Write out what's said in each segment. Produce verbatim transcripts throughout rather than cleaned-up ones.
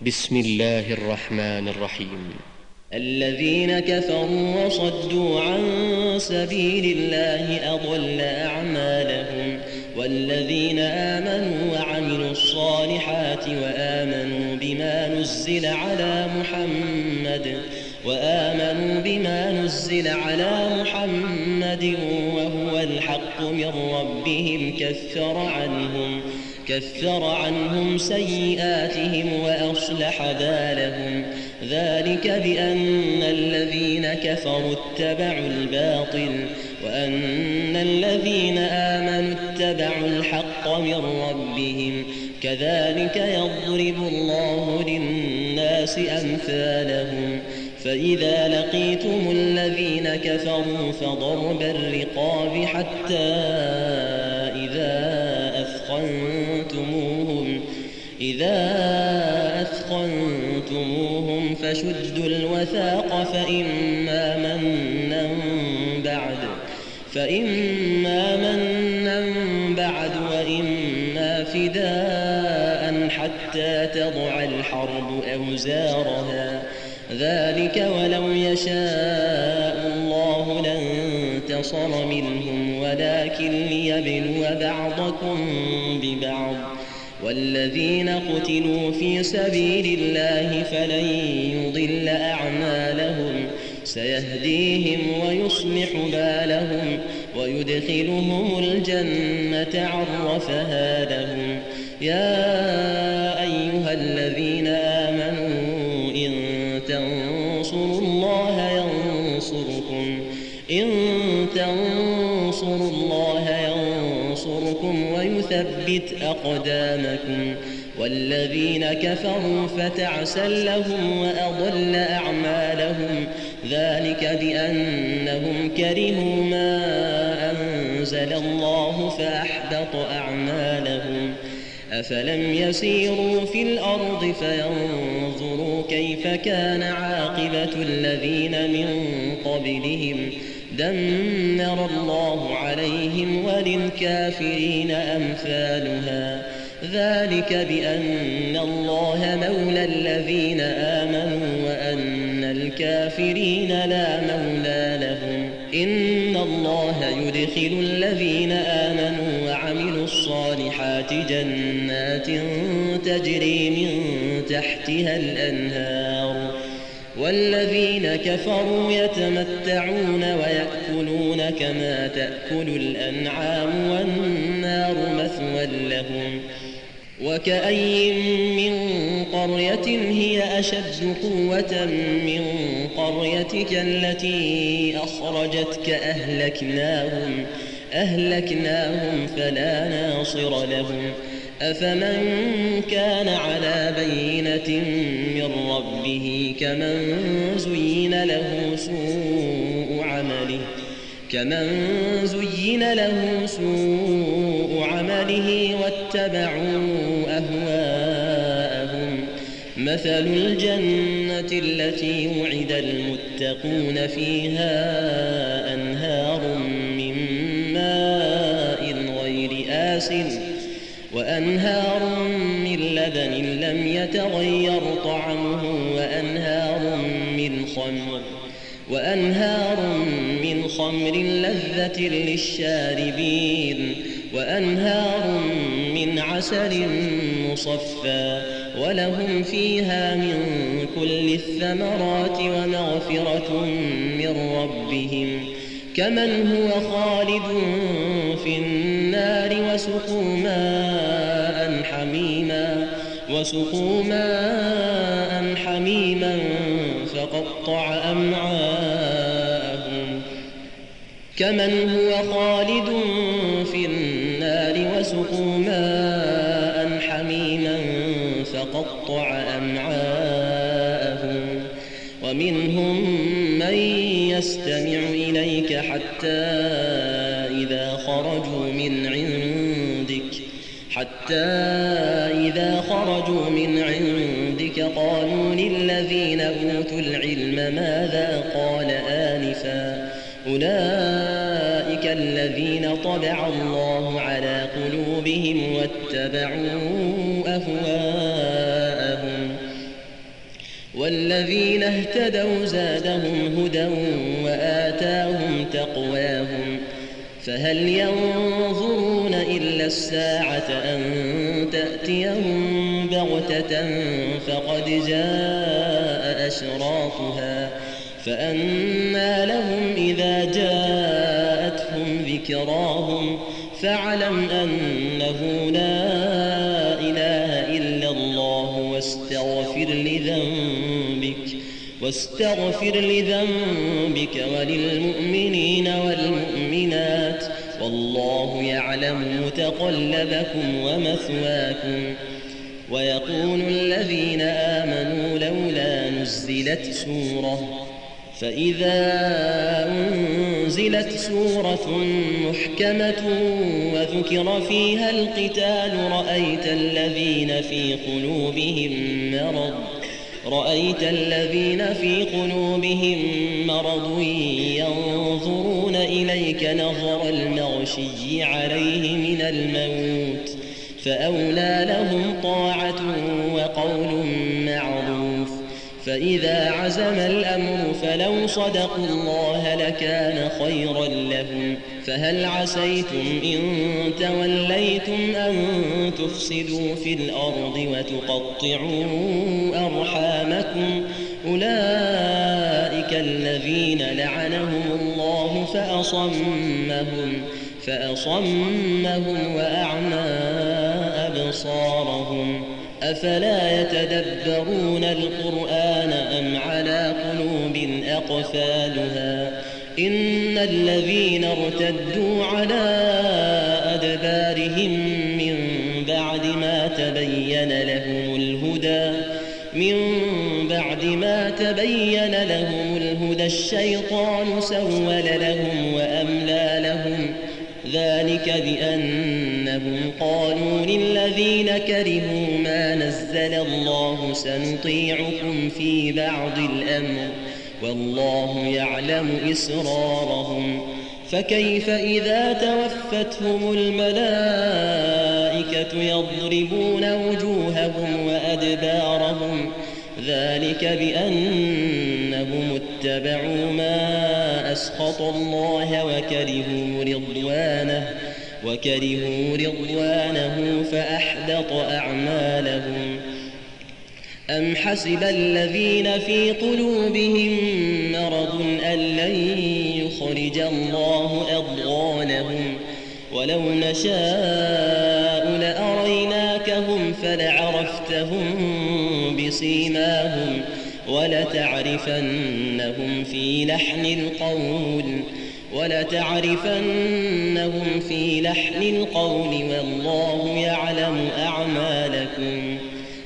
بسم الله الرحمن الرحيم. الذين كفروا وصدوا عن سبيل الله أضل أعمالهم، والذين آمنوا وعملوا الصالحات وآمنوا بما نزل على محمد وآمنوا بما نزل على محمد وهو الحق من ربهم كفر عنهم كفر عنهم سيئاتهم وأصلح بالهم. ذلك بأن الذين كفروا اتبعوا الباطل وأن الذين آمنوا اتبعوا الحق من ربهم. كذلك يضرب الله للناس أمثالهم. فإذا لقيتم الذين كفروا فضرب الرقاب حتى إذا أثخنتموهم إذا أثخنتموهم فشدوا الوثاق فإما منا بعد فإما منا بعد وإما فداء حتى تضع الحرب أوزارها. ذلك ولو يشاء الله لانتصر منهم ولكن ليبلو بعضكم ببعض. والذين قتلوا في سبيل الله فلن يضل أعمالهم سيهديهم ويصلح بالهم ويدخلهم الجنة عرفها لهم. يا أيها الذين آمنوا إن تنصروا الله ينصركم إن تنصروا الله ينصركم ويثبت أقدامكم. والذين كفروا فتعسا لهم وأضل أعمالهم. ذلك بأنهم كرهوا ما أنزل الله فأحبط أعمالهم. أفلم يسيروا في الأرض فينظروا كيف كان عاقبة الذين من قبلهم دمر الله عليهم وللكافرين أمثالها. ذلك بأن الله مولى الذين آمنوا وأن الكافرين لا مولى لهم. إن الله يدخل الذين آمنوا وعملوا الصالحات جنات تجري من تحتها الأنهار، والذين كفروا يتمتعون ويأكلون كما تأكل الأنعام والنار مثوى لهم. وكأين من قرية هي أشد قوة من قريتك التي أخرجتك أهلكناهم أهلكناهم فلا ناصر لهم. أفمن كان على بينة من ربه كمن زين له سوء عمله كمن زين له سوء عمله واتبعوا أهواءهم. مثل الجنة التي وعد المتقون فيها أنهار من ماء غير آسن وأنهار من لبن لم يتغير طعمه وأنهار من خمر وأنهار من خمر لذة للشاربين وأنهار من عسل مصفى ولهم فيها من كل الثمرات ومغفرة من ربهم. كمن هو خالد في النار وسقوا ماء حميما وسقوا ماء حميما فقطع أمعاءهم. كمن هو خالد في النار وسقوا ماء حميما فقطع أمعاءهم. ومنهم من يستمع إليك حتى إذا خرجوا من عندك حتى إذا خرجوا من عندك قالوا للذين أوتوا العلم ماذا قال آنفا أولئك الذين طبع الله على قلوبهم واتبعوا أهواءهم والذين اهتدوا زادهم هدى وآتاهم تقواهم فهل ينظرون إلا الساعة أن تأتيهم بغتة فقد جاء أشراطها فأنى لهم إذا جاءتهم ذكراهم فاعلم أنه لا إله إلا الله واستغفر لذنبك واستغفر لذنبك وللمؤمنين والمؤمنات والله يعلم متقلبكم ومثواكم. ويقول الذين آمنوا لولا نزلت سورة فإذا أنزلت سورة محكمة وذكر فيها القتال رأيت الذين في قلوبهم مرض رأيت الذين في قلوبهم مرض ينظرون إليك نظر المغشي عليه من الموت فأولى لهم طاعة وقول معروف. فإذا عزم الأمر فلو صدقوا الله لكان خيرا لهم. فهل عسيتم إن توليتم أن تفسدوا في الأرض وتقطعوا أرحامكم أولئك الذين لعنهم الله فأصمهم فأصمهم وأعمى أبصارهم أفلا يتدبرون القرآن أم على قلوب أقفالها إن الذين ارتدوا على أدبارهم من بعد ما تبين لهم الهدى من بعد ما تبين لهم الهدى الشيطان سول لهم وأملى لهم ذلك بأنهم قالوا للذين كرهوا ما نزل الله سنطيعكم في بعض الأمر والله يعلم إسرارهم فكيف إذا توفتهم الملائكة يضربون وجوههم وأدبارهم ذلك بأنهم اتبعوا ما أسخط الله وكرهوا رضوانه وكرهوا رضوانه فأحبط أعمالهم. أم حسب الذين في قلوبهم مرض أن لن يخرج الله أضغانهم ولو نشاء لأريناكهم فلعرفتهم بسيماهم ولتعرفنهم في لحن القول ولتعرفنهم في لحن القول والله يعلم أعمالكم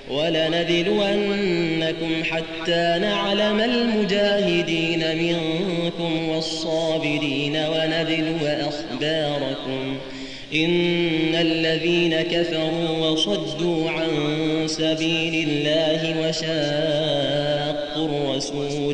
ولنبلونكم حتى نعلم المجاهدين منكم والصابرين ونبلو أخباركم إن الذين كفروا وصدوا عن سبيل الله وشاقوا الرسول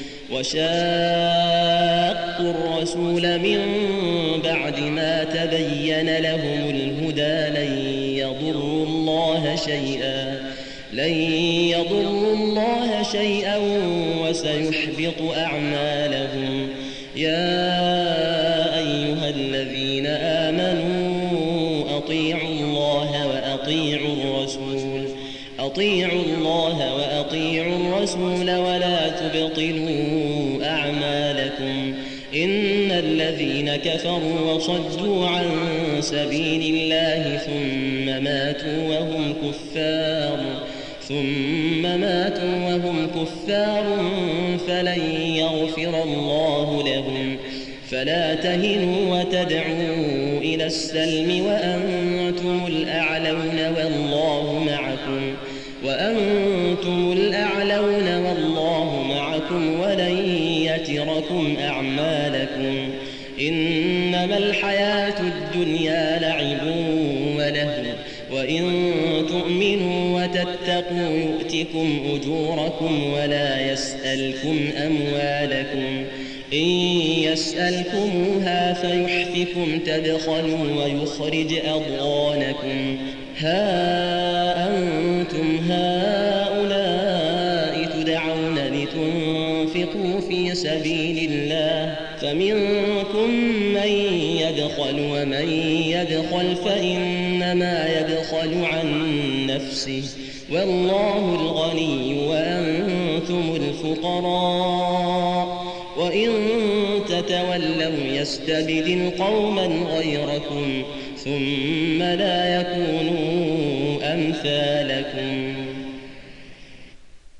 وشاقوا الرسول من بعد ما تبين لهم الهدى لن يضروا الله شيئا لن يضروا الله شيئا وسيحبط أعمالهم. يا أيها الذين آمنوا أطيعوا الله وأطيعوا الرسول أطيعوا الله وأطيعوا الرسول ولا تبطلوا أعمالكم إن الذين كفروا وصدوا عن سبيل الله ثم ماتوا وهم كفار ثم ماتوا وهم كفار فلن يغفر الله لهم فلا تهنوا وتدعوا إلى السلم وأنتم الأعلون والله معكم وأنتم الأعلون والله معكم ولن يتركم أعمالكم إنما الحياة الدنيا لعب وله وإن تؤمنوا وتتقوا يؤتكم أجوركم ولا يسألكم أموالكم إن يسألكموها فيحفكم تبخلوا ويخرج أضغانكم ها أنتم هؤلاء تدعون وأنفقوا في سبيل الله فمنكم من يبخل ومن يبخل فإنما يبخل عن نفسه والله الغني وأنتم الفقراء وإن تتولوا يستبدل قوما غيركم ثم لا يكونوا أمثالكم